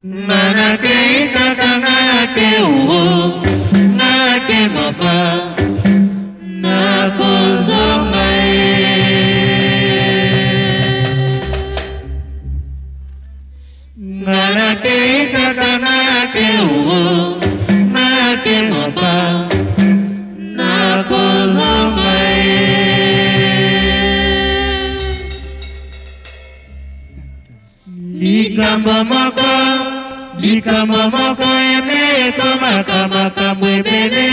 Manake kaka ngake uho ngake mama nakozonga Manake kaka ngake uho ngake mama nakozonga Likambo moko eme komaka mwebele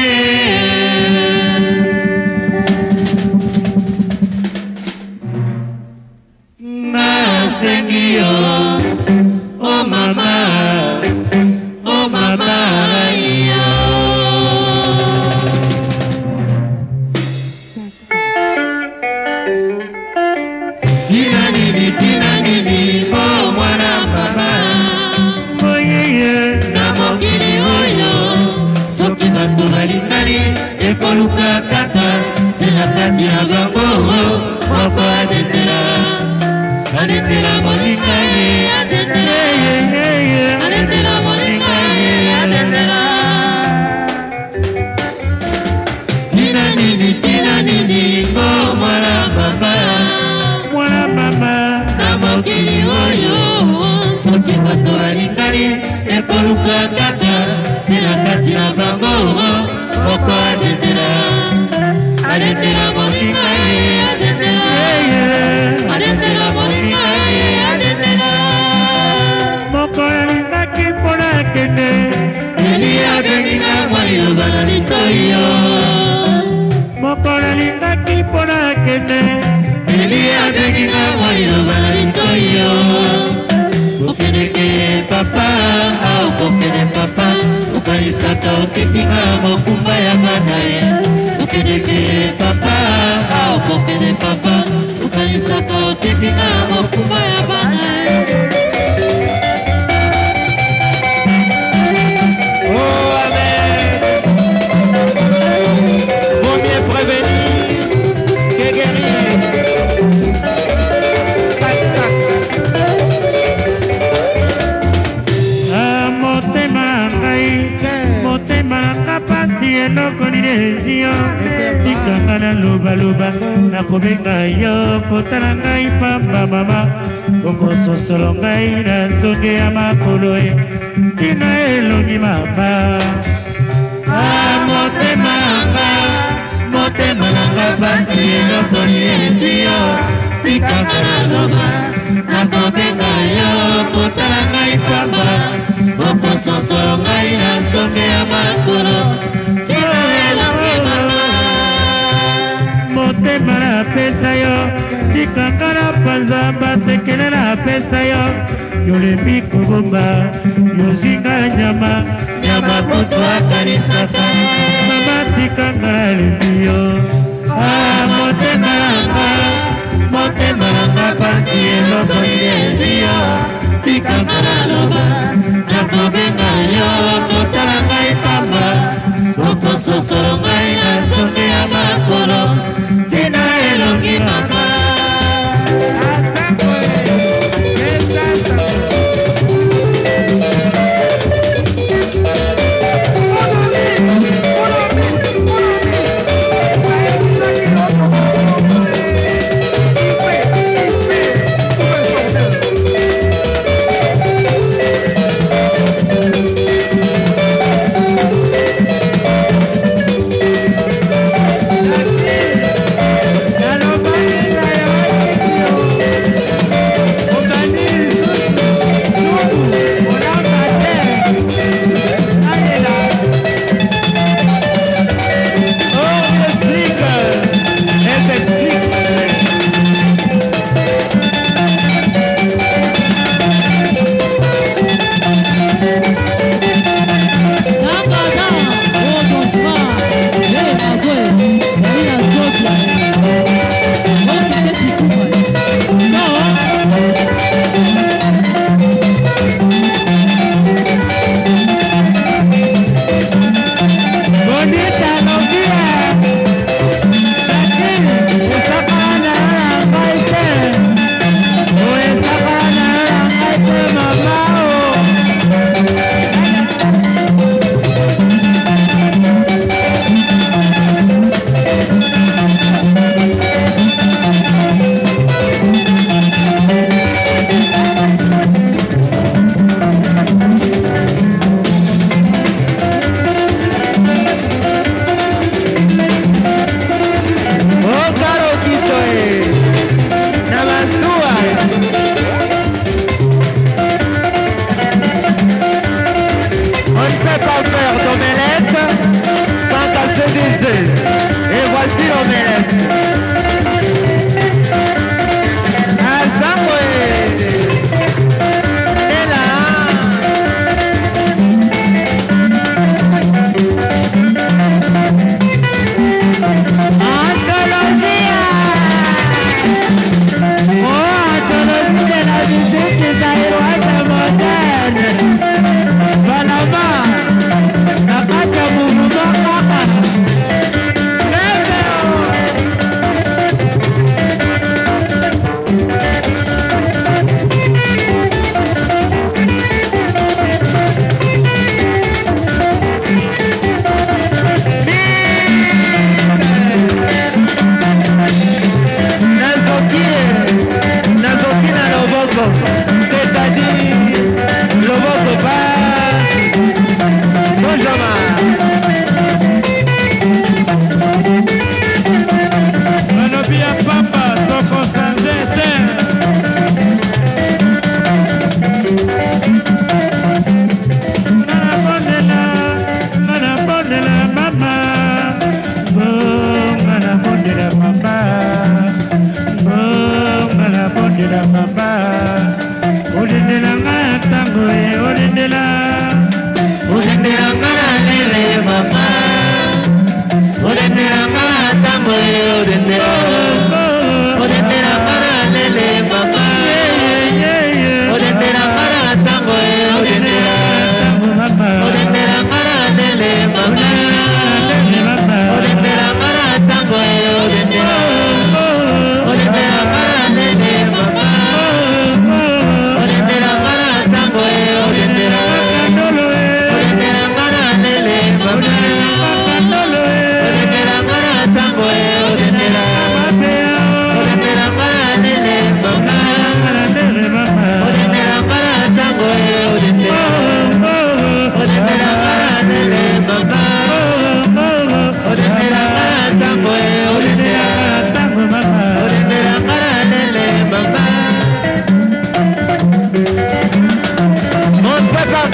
Nasengi yo Oh mama yo Tina nini oh mwana mama Namokili oyo soki bato balingani ekoluka kaka sela kati ya bango moko adetela moninga ye adetela moninga ye adetela Tina nini oh mwana mama Namokili oyo soki bato balingani ekoluka kaka sela kati na bango moko adetela moninga ye adetela moninga ye adetela moko alingaki mpona kende Elia beninga mwaliloba na litoyo moko alingaki mpona kende Elia beninga mwaliloba na litoyo Okeneke papa, okokene papa Ukanisaka okitinga mokumba ya banae Okeneke papa, okokene papa Ukanisaka okitinga mokumba ya banae Oh amen Vaut mieux prévenir que guérir eloko nini ezio tikanga na lobaloba nakobenga yo kotala ngai pamba mama okososolo ngai na zonge ya makolo e tina elongi mama motema nanga pasi eloko nini ezio tikanga na loba nakobenga yo kotala ngai pamba okososolo ngai na zonge ya makolo motema na pesa yo tikanga na panza basekele na pesa yo yolembi kobomba yozinga nyama kutu akanisaka mama tikanga na lembi yo motema nanga pasi eloko nini yo tikanga na loba nakobenga yo kotala ngai pamba okososolo ngai na songe ya makolo tina elongi mama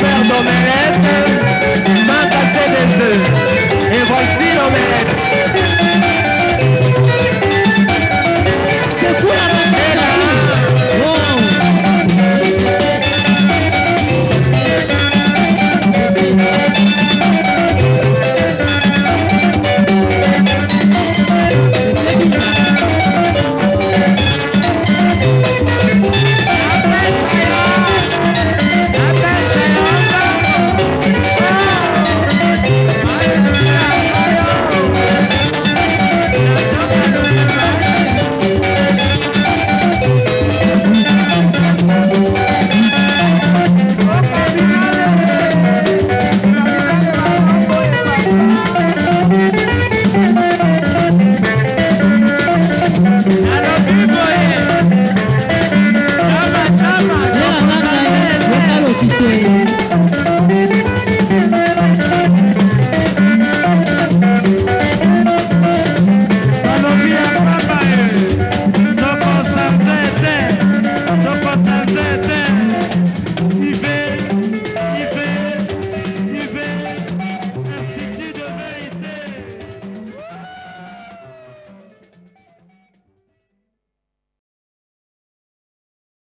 faire d'omelette sans casser des œufs. Et voici l'omelette.